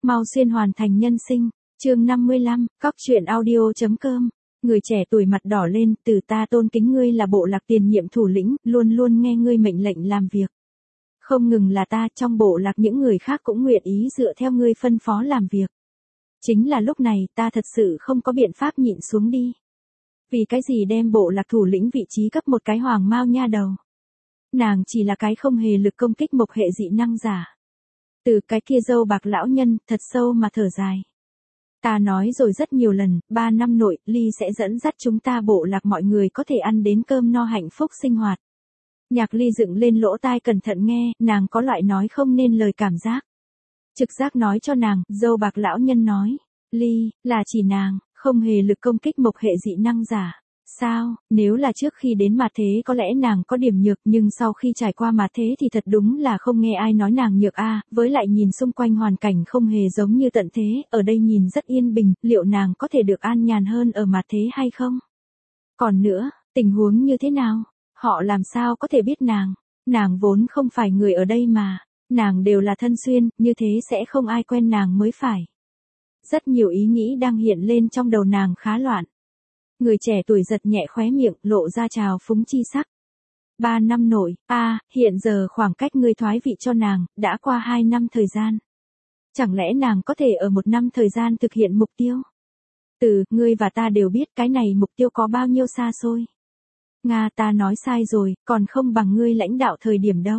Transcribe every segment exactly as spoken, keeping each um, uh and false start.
Mau xuyên hoàn thành nhân sinh, chương năm mươi lăm, cóc truyện audio.com. Người trẻ tuổi mặt đỏ lên, từ ta tôn kính ngươi là bộ lạc tiền nhiệm thủ lĩnh, luôn luôn nghe ngươi mệnh lệnh làm việc. Không ngừng là ta, trong bộ lạc những người khác cũng nguyện ý dựa theo ngươi phân phó làm việc. Chính là lúc này ta thật sự không có biện pháp nhịn xuống đi. Vì cái gì đem bộ lạc thủ lĩnh vị trí cấp một cái hoàng mao nha đầu. Nàng chỉ là cái không hề lực công kích mộc hệ dị năng giả. Từ cái kia dâu bạc lão nhân, thật sâu mà thở dài. Ta nói rồi rất nhiều lần, ba năm nội, Ly sẽ dẫn dắt chúng ta bộ lạc mọi người có thể ăn đến cơm no hạnh phúc sinh hoạt. Nhạc Ly dựng lên lỗ tai cẩn thận nghe, nàng có loại nói không nên lời cảm giác. Trực giác nói cho nàng, dâu bạc lão nhân nói, Ly, là chỉ nàng, không hề lực công kích mộc hệ dị năng giả. Sao, nếu là trước khi đến mà thế có lẽ nàng có điểm nhược, nhưng sau khi trải qua mà thế thì thật đúng là không nghe ai nói nàng nhược a. Với lại nhìn xung quanh hoàn cảnh không hề giống như tận thế, ở đây nhìn rất yên bình, liệu nàng có thể được an nhàn hơn ở mà thế hay không? Còn nữa, tình huống như thế nào? Họ làm sao có thể biết nàng? Nàng vốn không phải người ở đây mà, nàng đều là thân xuyên, như thế sẽ không ai quen nàng mới phải. Rất nhiều ý nghĩ đang hiện lên trong đầu nàng khá loạn. Người trẻ tuổi giật nhẹ khóe miệng, lộ ra trào phúng chi sắc. Ba năm nội, a, à, hiện giờ khoảng cách ngươi thoái vị cho nàng, đã qua hai năm thời gian. Chẳng lẽ nàng có thể ở một năm thời gian thực hiện mục tiêu? Từ, ngươi và ta đều biết cái này mục tiêu có bao nhiêu xa xôi. Nga, ta nói sai rồi, còn không bằng ngươi lãnh đạo thời điểm đâu.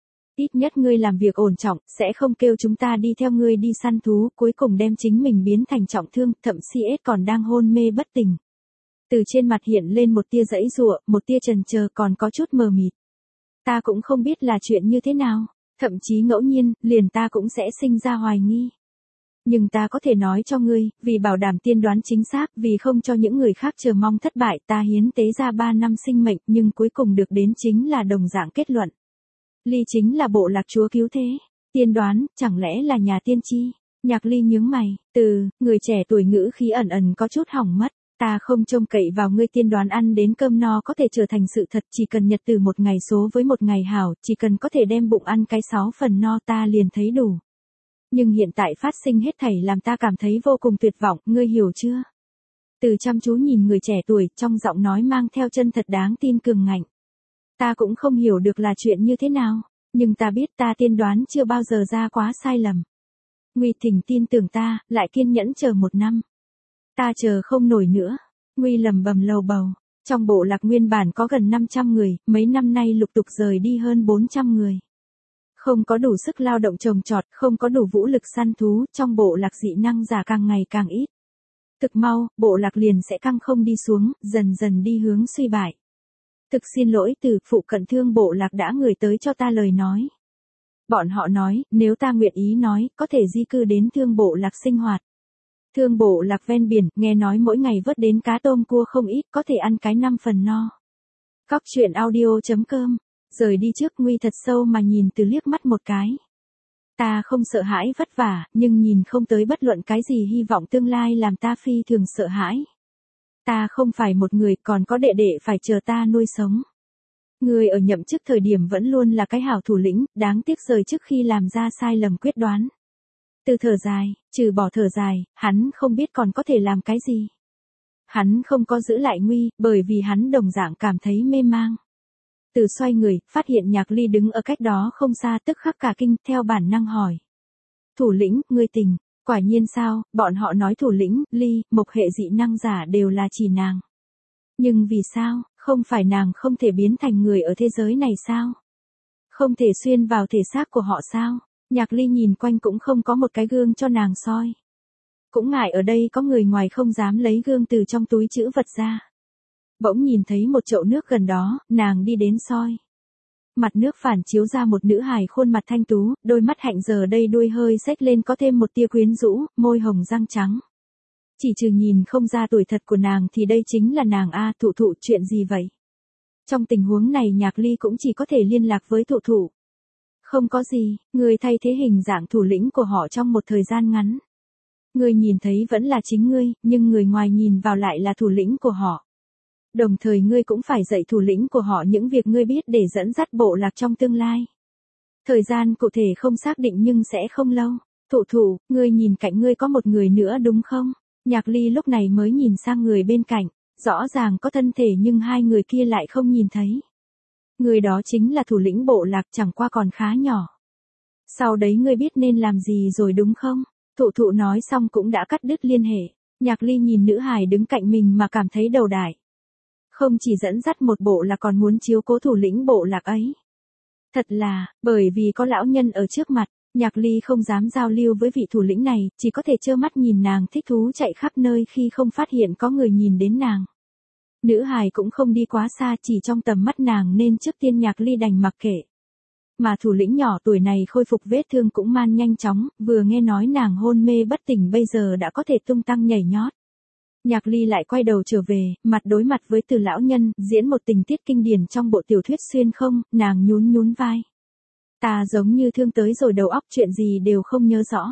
Ít nhất ngươi làm việc ổn trọng, sẽ không kêu chúng ta đi theo ngươi đi săn thú, cuối cùng đem chính mình biến thành trọng thương, thậm chí còn đang hôn mê bất tỉnh. Từ trên mặt hiện lên một tia giãy giụa, một tia chần chờ còn có chút mờ mịt. Ta cũng không biết là chuyện như thế nào, thậm chí ngẫu nhiên, liền ta cũng sẽ sinh ra hoài nghi. Nhưng ta có thể nói cho ngươi, vì bảo đảm tiên đoán chính xác, vì không cho những người khác chờ mong thất bại, ta hiến tế ra ba năm sinh mệnh, nhưng cuối cùng được đến chính là đồng dạng kết luận. Ly chính là bộ lạc chúa cứu thế. Tiên đoán, chẳng lẽ là nhà tiên tri? Nhạc Ly nhướng mày, từ, người trẻ tuổi ngữ khí ẩn ẩn có chút hỏng mất. Ta không trông cậy vào ngươi tiên đoán ăn đến cơm no có thể trở thành sự thật, chỉ cần nhật từ một ngày số với một ngày hảo, chỉ cần có thể đem bụng ăn cái sáu phần no ta liền thấy đủ. Nhưng hiện tại phát sinh hết thảy làm ta cảm thấy vô cùng tuyệt vọng, ngươi hiểu chưa? Từ chăm chú nhìn người trẻ tuổi, trong giọng nói mang theo chân thật đáng tin cường ngạnh. Ta cũng không hiểu được là chuyện như thế nào, nhưng ta biết ta tiên đoán chưa bao giờ ra quá sai lầm. Nguy thỉnh tin tưởng ta, lại kiên nhẫn chờ một năm. Ta chờ không nổi nữa. Nguy lầm bầm lầu bầu. Trong bộ lạc nguyên bản có gần năm trăm người, mấy năm nay lục tục rời đi hơn bốn trăm người. Không có đủ sức lao động trồng trọt, không có đủ vũ lực săn thú, trong bộ lạc dị năng giả càng ngày càng ít. Thực mau, bộ lạc liền sẽ căng không đi xuống, dần dần đi hướng suy bại. Thực xin lỗi, từ phụ cận thương bộ lạc đã gửi tới cho ta lời nói. Bọn họ nói, nếu ta nguyện ý nói, có thể di cư đến thương bộ lạc sinh hoạt. Thương bộ lạc ven biển, nghe nói mỗi ngày vớt đến cá tôm cua không ít, có thể ăn cái năm phần no. Cóc truyện audio.com. Rời đi trước, Nguy thật sâu mà nhìn từ liếc mắt một cái. Ta không sợ hãi vất vả, nhưng nhìn không tới bất luận cái gì hy vọng tương lai làm ta phi thường sợ hãi. Ta không phải một người, còn có đệ đệ phải chờ ta nuôi sống. Người ở nhậm chức thời điểm vẫn luôn là cái hảo thủ lĩnh, đáng tiếc rời trước khi làm ra sai lầm quyết đoán. Từ thở dài, trừ bỏ thở dài, hắn không biết còn có thể làm cái gì. Hắn không có giữ lại Nguy, bởi vì hắn đồng dạng cảm thấy mê mang. Từ xoay người, phát hiện Nhạc Ly đứng ở cách đó không xa, tức khắc cả kinh, theo bản năng hỏi. Thủ lĩnh, ngươi tỉnh, quả nhiên sao, bọn họ nói thủ lĩnh, Ly, mộc hệ dị năng giả đều là chỉ nàng. Nhưng vì sao, không phải nàng không thể biến thành người ở thế giới này sao? Không thể xuyên vào thể xác của họ sao? Nhạc Ly nhìn quanh cũng không có một cái gương cho nàng soi. Cũng ngại ở đây có người ngoài không dám lấy gương từ trong túi trữ vật ra. Bỗng nhìn thấy một chậu nước gần đó, nàng đi đến soi. Mặt nước phản chiếu ra một nữ hài khuôn mặt thanh tú, đôi mắt hạnh giờ đây đuôi hơi xếch lên có thêm một tia quyến rũ, môi hồng răng trắng. Chỉ trừ nhìn không ra tuổi thật của nàng thì đây chính là nàng a. Thụ thụ, chuyện gì vậy? Trong tình huống này Nhạc Ly cũng chỉ có thể liên lạc với thụ thụ. Không có gì, người thay thế hình dạng thủ lĩnh của họ trong một thời gian ngắn. Người nhìn thấy vẫn là chính ngươi, nhưng người ngoài nhìn vào lại là thủ lĩnh của họ. Đồng thời ngươi cũng phải dạy thủ lĩnh của họ những việc ngươi biết để dẫn dắt bộ lạc trong tương lai. Thời gian cụ thể không xác định nhưng sẽ không lâu. Thụ thụ, ngươi nhìn cạnh ngươi có một người nữa đúng không? Nhạc Ly lúc này mới nhìn sang người bên cạnh, rõ ràng có thân thể nhưng hai người kia lại không nhìn thấy. Người đó chính là thủ lĩnh bộ lạc, chẳng qua còn khá nhỏ. Sau đấy ngươi biết nên làm gì rồi đúng không? Thụ thụ nói xong cũng đã cắt đứt liên hệ. Nhạc Ly nhìn nữ hài đứng cạnh mình mà cảm thấy đầu đại. Không chỉ dẫn dắt một bộ lạc còn muốn chiếu cố thủ lĩnh bộ lạc ấy. Thật là, bởi vì có lão nhân ở trước mặt, Nhạc Ly không dám giao lưu với vị thủ lĩnh này, chỉ có thể trơ mắt nhìn nàng thích thú chạy khắp nơi khi không phát hiện có người nhìn đến nàng. Nữ hài cũng không đi quá xa, chỉ trong tầm mắt nàng nên trước tiên Nhạc Ly đành mặc kệ. Mà thủ lĩnh nhỏ tuổi này khôi phục vết thương cũng man nhanh chóng, vừa nghe nói nàng hôn mê bất tỉnh bây giờ đã có thể tung tăng nhảy nhót. Nhạc Ly lại quay đầu trở về, mặt đối mặt với Từ lão nhân, diễn một tình tiết kinh điển trong bộ tiểu thuyết xuyên không, nàng nhún nhún vai. Ta giống như thương tới rồi đầu óc chuyện gì đều không nhớ rõ.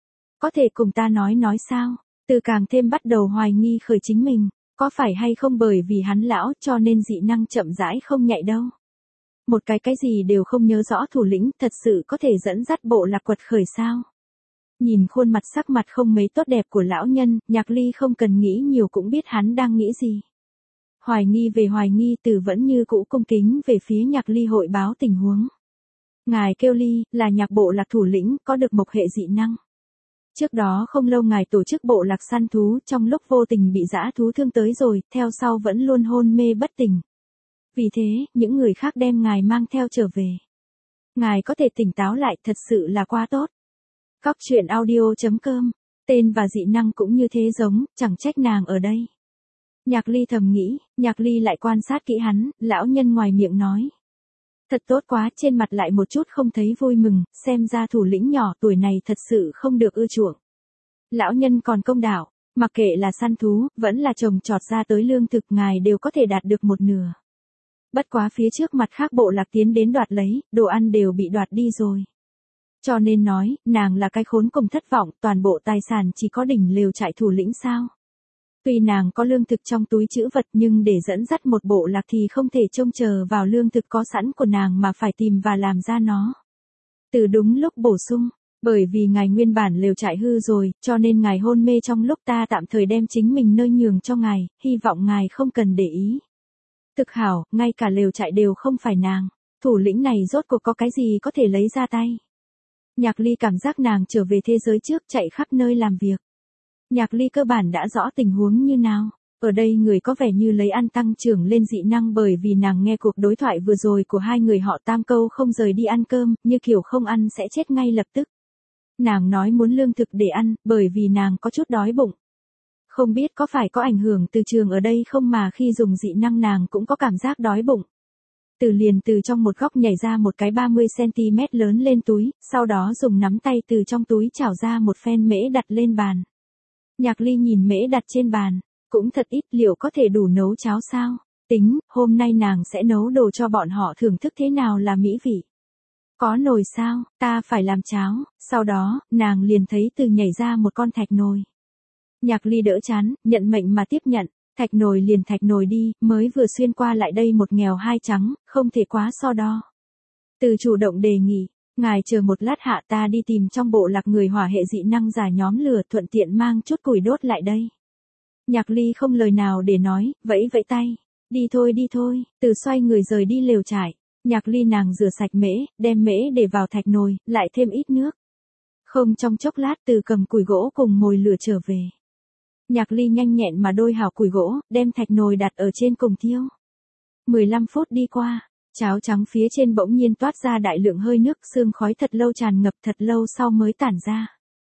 Có thể cùng ta nói nói sao? Từ càng thêm bắt đầu hoài nghi khởi chính mình, có phải hay không bởi vì hắn lão cho nên dị năng chậm rãi không nhạy đâu. Một cái cái gì đều không nhớ rõ thủ lĩnh thật sự có thể dẫn dắt bộ lạc quật khởi sao? Nhìn khuôn mặt sắc mặt không mấy tốt đẹp của lão nhân, Nhạc Ly không cần nghĩ nhiều cũng biết hắn đang nghĩ gì. Hoài nghi về hoài nghi, Từ vẫn như cũ cung kính về phía Nhạc Ly hội báo tình huống. Ngài kêu Ly, là nhạc bộ lạc thủ lĩnh, có được mộc hệ dị năng. Trước đó không lâu ngài tổ chức bộ lạc săn thú, trong lúc vô tình bị dã thú thương tới rồi, theo sau vẫn luôn hôn mê bất tỉnh. Vì thế, những người khác đem ngài mang theo trở về. Ngài có thể tỉnh táo lại, thật sự là quá tốt. Cóc truyện audio chấm com, tên và dị năng cũng như thế giống, chẳng trách nàng ở đây. Nhạc Ly thầm nghĩ, Nhạc Ly lại quan sát kỹ hắn, lão nhân ngoài miệng nói. Thật tốt quá, trên mặt lại một chút không thấy vui mừng, xem ra thủ lĩnh nhỏ tuổi này thật sự không được ưa chuộng. Lão nhân còn công đạo, mặc kệ là săn thú, vẫn là trồng trọt ra tới lương thực ngài đều có thể đạt được một nửa. Bất quá phía trước mặt khác bộ lạc tiến đến đoạt lấy, đồ ăn đều bị đoạt đi rồi. Cho nên nói, nàng là cái khốn cùng thất vọng, toàn bộ tài sản chỉ có đỉnh lều trại thủ lĩnh sao. Tuy nàng có lương thực trong túi trữ vật nhưng để dẫn dắt một bộ lạc thì không thể trông chờ vào lương thực có sẵn của nàng mà phải tìm và làm ra nó. Từ đúng lúc bổ sung, bởi vì ngài nguyên bản lều trại hư rồi, cho nên ngài hôn mê trong lúc ta tạm thời đem chính mình nơi nhường cho ngài, hy vọng ngài không cần để ý. Thực hảo, ngay cả lều trại đều không phải nàng, thủ lĩnh này rốt cuộc có cái gì có thể lấy ra tay. Nhạc Ly cảm giác nàng trở về thế giới trước chạy khắp nơi làm việc. Nhạc Ly cơ bản đã rõ tình huống như nào. Ở đây người có vẻ như lấy ăn tăng trưởng lên dị năng bởi vì nàng nghe cuộc đối thoại vừa rồi của hai người họ tam câu không rời đi ăn cơm, như kiểu không ăn sẽ chết ngay lập tức. Nàng nói muốn lương thực để ăn, bởi vì nàng có chút đói bụng. Không biết có phải có ảnh hưởng từ trường ở đây không mà khi dùng dị năng nàng cũng có cảm giác đói bụng. Từ liền từ trong một góc nhảy ra một cái ba mươi xăng-ti-mét lớn lên túi, sau đó dùng nắm tay từ trong túi chảo ra một phen mễ đặt lên bàn. Nhạc Ly nhìn mễ đặt trên bàn, cũng thật ít, liệu có thể đủ nấu cháo sao? Tính, hôm nay nàng sẽ nấu đồ cho bọn họ thưởng thức thế nào là mỹ vị. Có nồi sao, ta phải làm cháo, sau đó, nàng liền thấy Từ nhảy ra một con thạch nồi. Nhạc Ly đỡ chán, nhận mệnh mà tiếp nhận, thạch nồi liền thạch nồi đi, mới vừa xuyên qua lại đây một nghèo hai trắng, không thể quá so đo. Từ chủ động đề nghị, ngài chờ một lát hạ ta đi tìm trong bộ lạc người hỏa hệ dị năng giả nhóm lửa thuận tiện mang chút củi đốt lại đây. Nhạc Ly không lời nào để nói, vẫy vẫy tay, đi thôi đi thôi, Từ xoay người rời đi lều trại. Nhạc Ly nàng rửa sạch mễ, đem mễ để vào thạch nồi, lại thêm ít nước. Không trong chốc lát Từ cầm củi gỗ cùng mồi lửa trở về. Nhạc Ly nhanh nhẹn mà đôi hào củi gỗ, đem thạch nồi đặt ở trên cùng thiêu. mười lăm phút đi qua, cháo trắng phía trên bỗng nhiên toát ra đại lượng hơi nước, sương khói thật lâu tràn ngập thật lâu sau mới tản ra.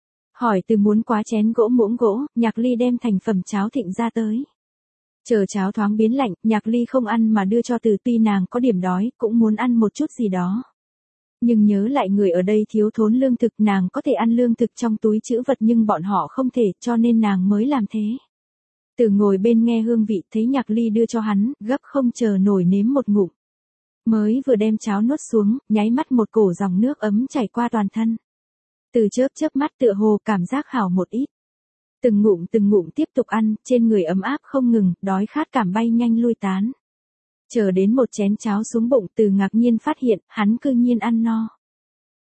Hỏi Từ muốn quá chén gỗ muỗng gỗ, Nhạc Ly đem thành phẩm cháo thịnh ra tới. Chờ cháo thoáng biến lạnh, Nhạc Ly không ăn mà đưa cho Từ, tuy nàng có điểm đói, cũng muốn ăn một chút gì đó. Nhưng nhớ lại người ở đây thiếu thốn lương thực, nàng có thể ăn lương thực trong túi trữ vật nhưng bọn họ không thể, cho nên nàng mới làm thế. Từ ngồi bên nghe hương vị, thấy Nhạc Ly đưa cho hắn, gấp không chờ nổi nếm một ngụm. Mới vừa đem cháo nuốt xuống, nháy mắt một cổ dòng nước ấm chảy qua toàn thân. Từ chớp chớp mắt tựa hồ cảm giác hảo một ít. Từng ngụm từng ngụm tiếp tục ăn, trên người ấm áp không ngừng, đói khát cảm bay nhanh lui tán. Chờ đến một chén cháo xuống bụng, Từ ngạc nhiên phát hiện, hắn cư nhiên ăn no.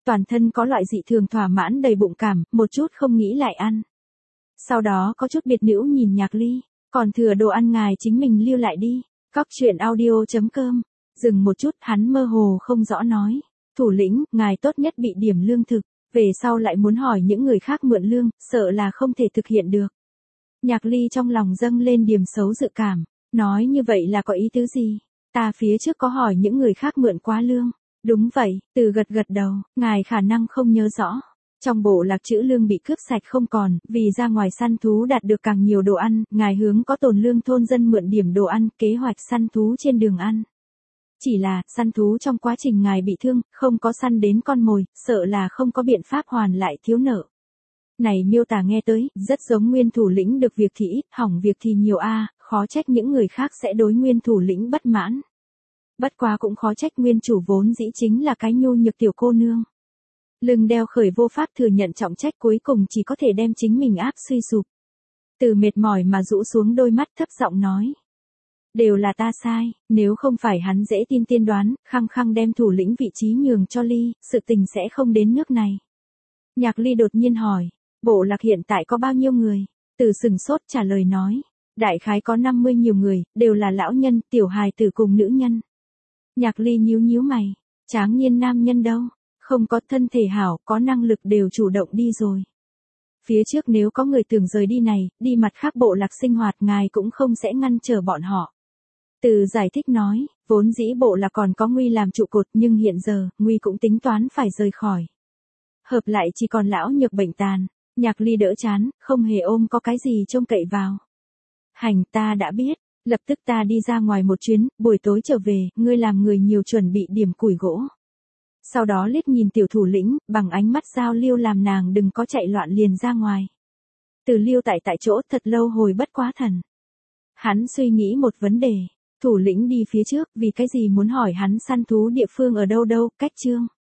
toàn thân có loại dị thường thỏa mãn đầy bụng cảm, một chút không nghĩ lại ăn. Sau đó có chút biệt nữ nhìn Nhạc Ly, còn thừa đồ ăn ngài chính mình lưu lại đi. Cóc truyện audio chấm com. Dừng một chút, hắn mơ hồ không rõ nói. Thủ lĩnh, ngài tốt nhất bị điểm lương thực, về sau lại muốn hỏi những người khác mượn lương, sợ là không thể thực hiện được. Nhạc Ly trong lòng dâng lên điểm xấu dự cảm, nói như vậy là có ý tứ gì? Ta phía trước có hỏi những người khác mượn quá lương. Đúng vậy, Từ gật gật đầu, ngài khả năng không nhớ rõ. Trong bộ lạc trữ lương bị cướp sạch không còn, vì ra ngoài săn thú đạt được càng nhiều đồ ăn, ngài hướng có tồn lương thôn dân mượn điểm đồ ăn, kế hoạch săn thú trên đường ăn. Chỉ là, săn thú trong quá trình ngài bị thương, không có săn đến con mồi, sợ là không có biện pháp hoàn lại thiếu nợ. Này miêu tả nghe tới, rất giống nguyên thủ lĩnh được việc thì ít, hỏng việc thì nhiều a, khó trách những người khác sẽ đối nguyên thủ lĩnh bất mãn. Bất quá cũng khó trách nguyên chủ vốn dĩ chính là cái nhu nhược tiểu cô nương. Lưng đeo khởi vô pháp thừa nhận trọng trách cuối cùng chỉ có thể đem chính mình áp suy sụp. Từ mệt mỏi mà rũ xuống đôi mắt thấp giọng nói. Đều là ta sai, nếu không phải hắn dễ tin tiên đoán, khăng khăng đem thủ lĩnh vị trí nhường cho Ly, sự tình sẽ không đến nước này. Nhạc Ly đột nhiên hỏi, bộ lạc hiện tại có bao nhiêu người? Từ sừng sốt trả lời nói, đại khái có năm mươi nhiều người, đều là lão nhân, tiểu hài tử cùng nữ nhân. Nhạc Ly nhíu nhíu mày, tráng niên nam nhân đâu? Không có thân thể hảo, có năng lực đều chủ động đi rồi. Phía trước nếu có người tưởng rời đi này, đi mặt khác bộ lạc sinh hoạt ngài cũng không sẽ ngăn trở bọn họ. Từ giải thích nói, vốn dĩ bộ là còn có Nguy làm trụ cột nhưng hiện giờ, Nguy cũng tính toán phải rời khỏi. Hợp lại chỉ còn lão nhược bệnh tàn, Nhạc Ly đỡ chán, không hề ôm có cái gì trông cậy vào. Hành ta đã biết, lập tức ta đi ra ngoài một chuyến, buổi tối trở về, ngươi làm người nhiều chuẩn bị điểm củi gỗ. Sau đó liếc nhìn tiểu thủ lĩnh, bằng ánh mắt giao lưu làm nàng đừng có chạy loạn liền ra ngoài. Từ lưu tại tại chỗ thật lâu hồi bất quá thần. Hắn suy nghĩ một vấn đề, thủ lĩnh đi phía trước vì cái gì muốn hỏi hắn săn thú địa phương ở đâu đâu, cách chương.